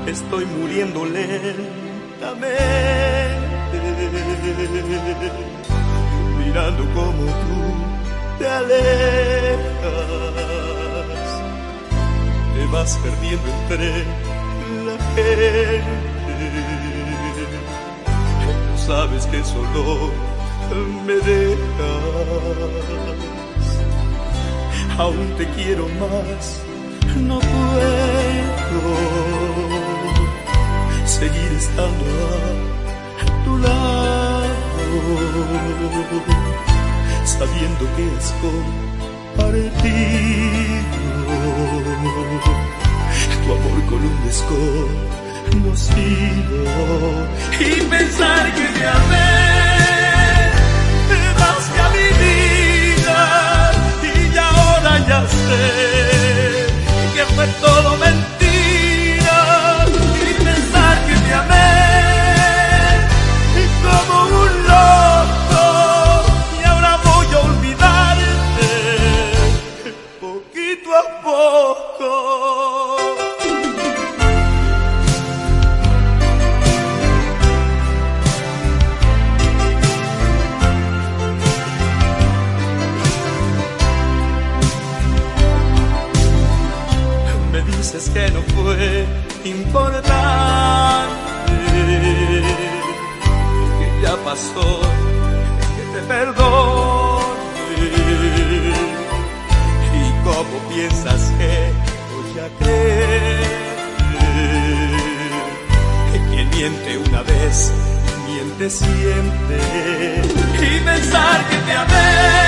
estoy muriendo lentamente, mirando como tú te alejas, te vas perdiendo entre la gente. No sabes que solo me dejas, aún te quiero más, no puedo seguir estando a tu lado, sabiendo que es compartido tu amor con un desconocido, y pensar que te amé más que a mi vida, y ahora ya sé que fue todo mentira, y pensar que te amé como un loco, y ahora voy a olvidarte poquito a poco. Dices que no fue importante, que ya pasó, que te perdone, y cómo piensas que voy a creer que quien miente una vez miente siempre, y pensar que te amé